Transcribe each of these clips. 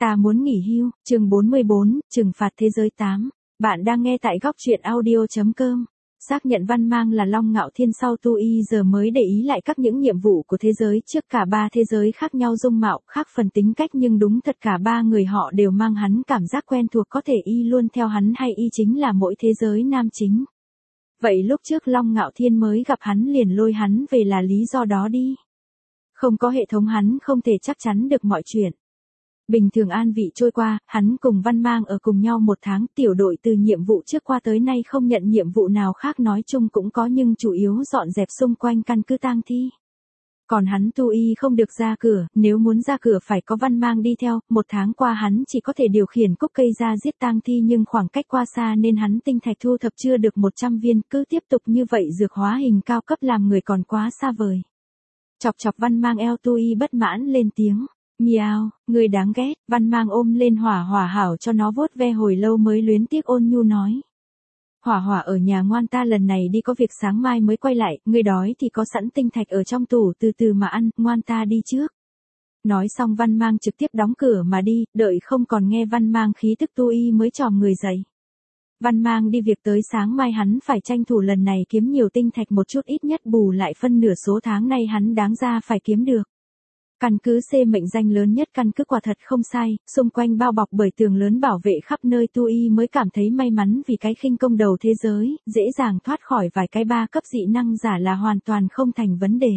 Ta muốn nghỉ hưu, chương 44, trừng phạt thế giới 8. Bạn đang nghe tại góc truyện audio.com. Xác nhận Văn Mang là Long Ngạo Thiên sau Tu Y giờ mới để ý lại các những nhiệm vụ của thế giới trước cả ba thế giới khác nhau dung mạo, khác phần tính cách nhưng đúng thật cả ba người họ đều mang hắn cảm giác quen thuộc có thể y luôn theo hắn hay y chính là mỗi thế giới nam chính. Vậy lúc trước Long Ngạo Thiên mới gặp hắn liền lôi hắn về là lý do đó đi. Không có hệ thống hắn không thể chắc chắn được mọi chuyện. Bình thường an vị trôi qua, hắn cùng Văn Mang ở cùng nhau một tháng, tiểu đội từ nhiệm vụ trước qua tới nay không nhận nhiệm vụ nào khác nói chung cũng có nhưng chủ yếu dọn dẹp xung quanh căn cứ tang thi. Còn hắn Tu Y không được ra cửa, nếu muốn ra cửa phải có Văn Mang đi theo, một tháng qua hắn chỉ có thể điều khiển cúc cây ra giết tang thi nhưng khoảng cách qua xa nên hắn tinh thạch thu thập chưa được 100 viên, cứ tiếp tục như vậy dược hóa hình cao cấp làm người còn quá xa vời. Chọc chọc Văn Mang eo Tu Y bất mãn lên tiếng. Miao, người đáng ghét, Văn Mang ôm lên Hỏa Hỏa hảo cho nó vuốt ve hồi lâu mới luyến tiếc ôn nhu nói. Hỏa Hỏa ở nhà ngoan ta lần này đi có việc sáng mai mới quay lại, người đói thì có sẵn tinh thạch ở trong tủ từ từ mà ăn, ngoan ta đi trước. Nói xong Văn Mang trực tiếp đóng cửa mà đi, đợi không còn nghe Văn Mang khí tức Tu Y mới chòm người dậy. Văn Mang đi việc tới sáng mai hắn phải tranh thủ lần này kiếm nhiều tinh thạch một chút ít nhất bù lại phân nửa số tháng nay hắn đáng ra phải kiếm được. Căn cứ C mệnh danh lớn nhất căn cứ quả thật không sai, xung quanh bao bọc bởi tường lớn bảo vệ khắp nơi Tu Y mới cảm thấy may mắn vì cái khinh công đầu thế giới, dễ dàng thoát khỏi vài cái 3 cấp dị năng giả là hoàn toàn không thành vấn đề.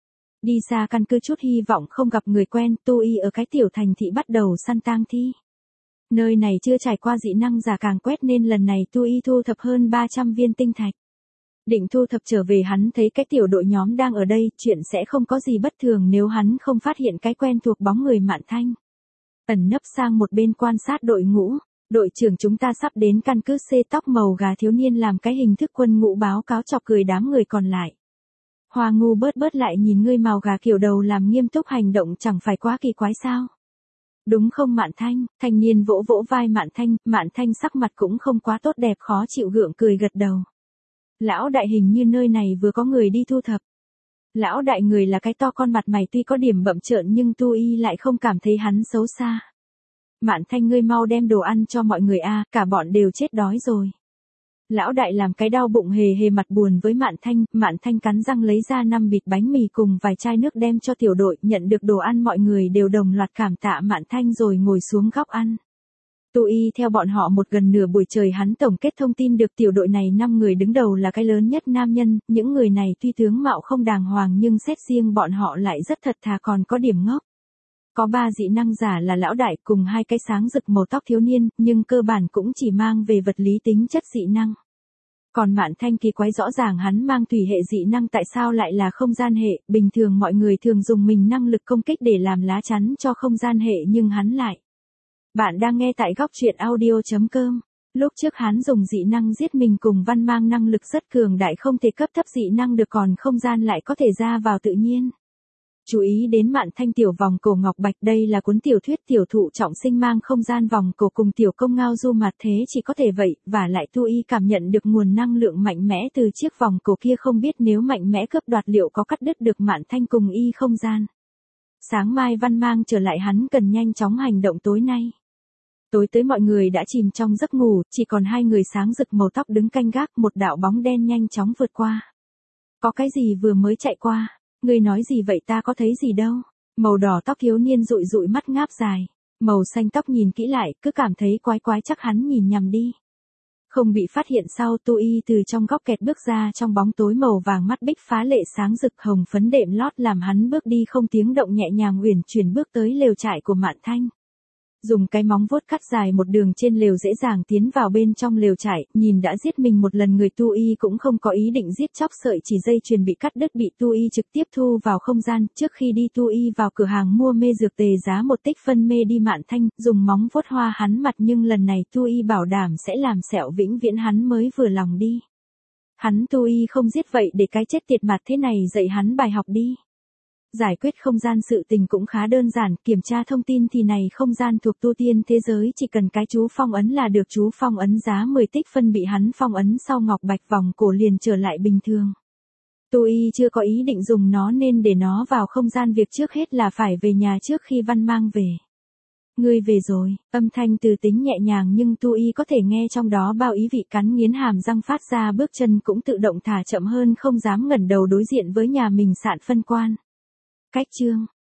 Đi xa căn cứ chút hy vọng không gặp người quen, Tu Y ở cái tiểu thành thị bắt đầu săn tang thi. Nơi này chưa trải qua dị năng giả càng quét nên lần này Tu Y thu thập hơn 300 viên tinh thạch. Định thu thập trở về hắn thấy cái tiểu đội nhóm đang ở đây, chuyện sẽ không có gì bất thường nếu hắn không phát hiện cái quen thuộc bóng người Mạn Thanh. Ẩn nấp sang một bên quan sát đội ngũ, đội trưởng chúng ta sắp đến căn cứ C tóc màu gà thiếu niên làm cái hình thức quân ngũ báo cáo chọc cười đám người còn lại. Hoa ngu bớt lại nhìn ngươi màu gà kiểu đầu làm nghiêm túc hành động chẳng phải quá kỳ quái sao. Đúng không Mạn Thanh, thanh niên vỗ vỗ vai Mạn Thanh sắc mặt cũng không quá tốt đẹp khó chịu gượng cười gật đầu. Lão đại hình như nơi này vừa có người đi thu thập. Lão đại người là cái to con mặt mày tuy có điểm bậm trợn nhưng Tu Y lại không cảm thấy hắn xấu xa. Mạn Thanh ngươi mau đem đồ ăn cho mọi người a, cả bọn đều chết đói rồi. Lão đại làm cái đau bụng hề hề mặt buồn với Mạn Thanh cắn răng lấy ra 5 bịch bánh mì cùng vài chai nước đem cho tiểu đội, nhận được đồ ăn mọi người đều đồng loạt cảm tạ Mạn Thanh rồi ngồi xuống góc ăn. Tu Y theo bọn họ một gần nửa buổi trời hắn tổng kết thông tin được tiểu đội này 5 người đứng đầu là cái lớn nhất nam nhân, những người này tuy tướng mạo không đàng hoàng nhưng xét riêng bọn họ lại rất thật thà còn có điểm ngốc. Có 3 dị năng giả là lão đại cùng 2 cái sáng rực màu tóc thiếu niên, nhưng cơ bản cũng chỉ mang về vật lý tính chất dị năng. Còn Mạn Thanh kỳ quái rõ ràng hắn mang thủy hệ dị năng tại sao lại là không gian hệ, bình thường mọi người thường dùng mình năng lực công kích để làm lá chắn cho không gian hệ nhưng hắn lại. Bạn đang nghe tại góc truyện audio.com. Lúc trước hắn dùng dị năng giết mình cùng Văn Mang năng lực rất cường đại không thể cấp thấp dị năng được còn không gian lại có thể ra vào tự nhiên. Chú ý đến Mạn Thanh tiểu vòng cổ ngọc bạch đây là cuốn tiểu thuyết tiểu thụ trọng sinh mang không gian vòng cổ cùng tiểu công ngao du mặt thế chỉ có thể vậy, và lại Tu Y cảm nhận được nguồn năng lượng mạnh mẽ từ chiếc vòng cổ kia không biết nếu mạnh mẽ cướp đoạt liệu có cắt đứt được Mạn Thanh cùng y không gian. Sáng mai Văn Mang trở lại hắn cần nhanh chóng hành động tối nay. Tối tới mọi người đã chìm trong giấc ngủ, chỉ còn 2 người sáng rực màu tóc đứng canh gác, một đạo bóng đen nhanh chóng vượt qua. Có cái gì vừa mới chạy qua, ngươi nói gì vậy ta có thấy gì đâu. Màu đỏ tóc thiếu niên dụi dụi mắt ngáp dài, màu xanh tóc nhìn kỹ lại, cứ cảm thấy quái quái chắc hắn nhìn nhầm đi. Không bị phát hiện sau Tu Y từ trong góc kẹt bước ra trong bóng tối màu vàng mắt bích phá lệ sáng rực hồng phấn đệm lót làm hắn bước đi không tiếng động nhẹ nhàng uyển chuyển bước tới lều trại của Mạn Thanh. Dùng cái móng vuốt cắt dài một đường trên lều dễ dàng tiến vào bên trong lều trại, nhìn đã giết mình một lần người Tu Y cũng không có ý định giết chóc sợi chỉ dây chuyền bị cắt đứt bị Tu Y trực tiếp thu vào không gian, trước khi đi Tu Y vào cửa hàng mua mê dược tề giá 1 tích phân mê đi Mạn Thanh, dùng móng vuốt hoa hắn mặt nhưng lần này Tu Y bảo đảm sẽ làm sẹo vĩnh viễn hắn mới vừa lòng đi. Hắn Tu Y không giết vậy để cái chết tiệt mặt thế này dạy hắn bài học đi. Giải quyết không gian sự tình cũng khá đơn giản, kiểm tra thông tin thì này không gian thuộc tu tiên thế giới chỉ cần cái chú phong ấn là được chú phong ấn giá 10 tích phân bị hắn phong ấn sau ngọc bạch vòng cổ liền trở lại bình thường. Tu Y chưa có ý định dùng nó nên để nó vào không gian việc trước hết là phải về nhà trước khi Văn Mang về. Ngươi về rồi, âm thanh từ tính nhẹ nhàng nhưng Tu Y có thể nghe trong đó bao ý vị, cắn nghiến hàm răng phát ra, bước chân cũng tự động thả chậm hơn, không dám ngẩng đầu đối diện với nhà mình Sạn Phân Quan. Cách chương